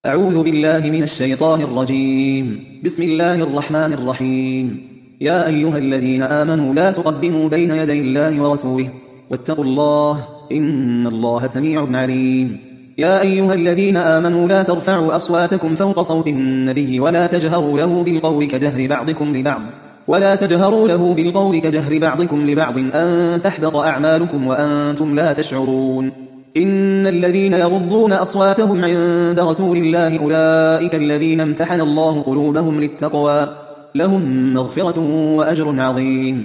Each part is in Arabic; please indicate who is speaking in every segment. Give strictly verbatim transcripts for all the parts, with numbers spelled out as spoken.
Speaker 1: أعوذ بالله من الشيطان الرجيم. بسم الله الرحمن الرحيم. يا أيها الذين آمنوا لا تقدموا بين يدي الله ورسوله واتقوا الله إن الله سميع عليم. يا أيها الذين آمنوا لا ترفعوا أصواتكم فوق صوت النبي ولا تجهروا له بالقول كجهر بعضكم لبعض ولا تجهروا له بالقول كجهر بعضكم لبعض أن تحبط أعمالكم وأنتم لا تشعرون. إن الذين يغضون أصواتهم عند رسول الله أولئك الذين امتحن الله قلوبهم للتقوى لهم مغفرة وأجر عظيم.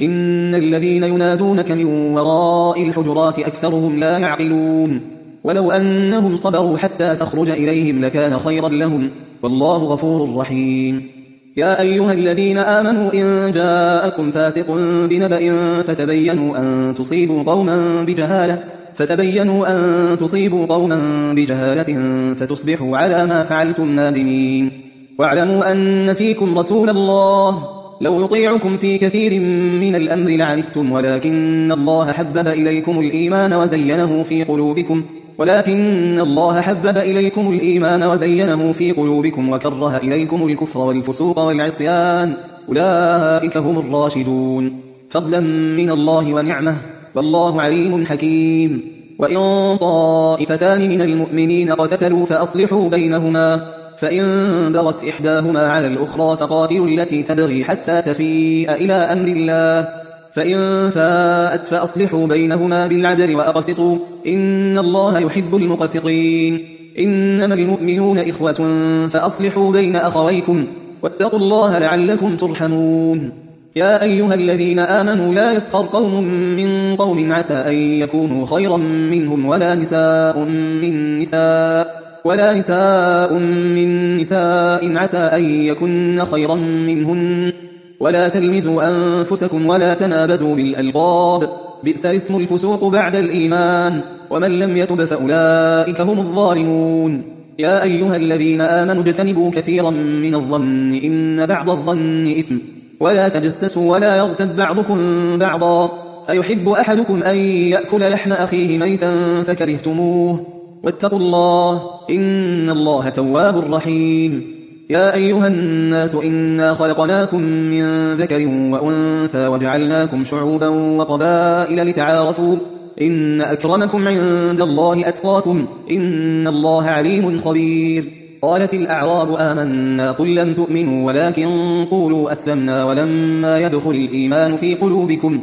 Speaker 1: إن الذين ينادونك من وراء الحجرات أكثرهم لا يعقلون. ولو أنهم صبروا حتى تخرج إليهم لكان خيرا لهم والله غفور رحيم. يا أيها الذين آمنوا إن جاءكم فاسق بنبأ فتبينوا أن تصيبوا قوما بجهالة فتبينوا أن تصيبوا قوما بجهالة فتصبحوا على ما فعلتم نادمين. واعلموا أن فيكم رسول الله لو يطيعكم في كثير من الأمر لعنتم ولكن الله حبب إليكم الإيمان وزينه في قلوبكم ولكن الله حبب إليكم الإيمان وزينه في قلوبكم وكره إليكم الكفر والفسوق والعصيان أولئك هم الراشدون فضلا من الله ونعمه والله عليم حكيم. وإن طائفتان من المؤمنين اقتتلوا فأصلحوا بينهما فإن بغت إحداهما على الأخرى فقاتلوا التي تبغي حتى تفيء إلى أمر الله فإن فاءت فأصلحوا بينهما بالعدل وأقسطوا إن الله يحب المقسطين. إنما المؤمنون إخوة فأصلحوا بين أخويكم واتقوا الله لعلكم ترحمون. يا أيها الذين آمنوا لا يسخر قوم من قوم عسى أن يكونوا خيرا منهم ولا نساء من نساء ولا نساء من نساء عسى أن يكن خيرا منهن ولا تلمزوا أنفسكم ولا تنابزوا بالألقاب بئس الاسم الفسوق بعد الإيمان ومن لم يتب فأولئك هم الظالمون. يا أيها الذين آمنوا اجتنبوا كثيرا من الظن إن بعض الظن إثم ولا تجسسوا ولا يغتب بعضكم بعضا أيحب أحدكم أن يأكل لحم أخيه ميتا فكرهتموه واتقوا الله إن الله تواب رحيم. يا أيها الناس إنا خلقناكم من ذكر وأنثى وجعلناكم شعوبا وقبائل لتعارفوا إن أكرمكم عند الله أتقاكم إن الله عليم خبير. قالت الأعراب آمنا قل لم تؤمنوا ولكن قولوا أسلمنا ولما يدخل الإيمان في قلوبكم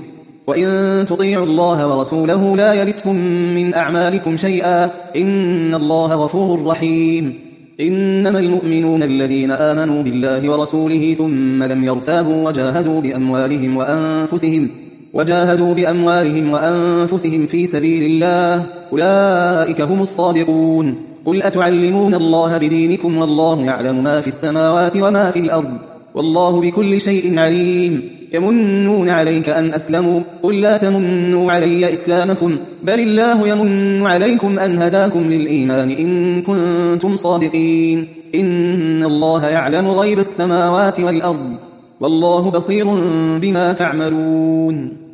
Speaker 1: وإن تطيعوا الله ورسوله لا يلتكم من أعمالكم شيئا إن الله غفور رحيم. إنما المؤمنون الذين آمنوا بالله ورسوله ثم لم يرتابوا وجاهدوا بأموالهم وأنفسهم وجاهدوا بأموالهم وأنفسهم في سبيل الله أولئك هم الصادقون. قل أتعلمون الله بدينكم والله يعلم ما في السماوات وما في الأرض والله بكل شيء عليم. يمنون عليك أن أسلموا قل لا تمنوا علي إسلامكم بل الله يمن عليكم أن هداكم للإيمان إن كنتم صادقين. إن الله يعلم غيب السماوات والأرض والله بصير بما تعملون.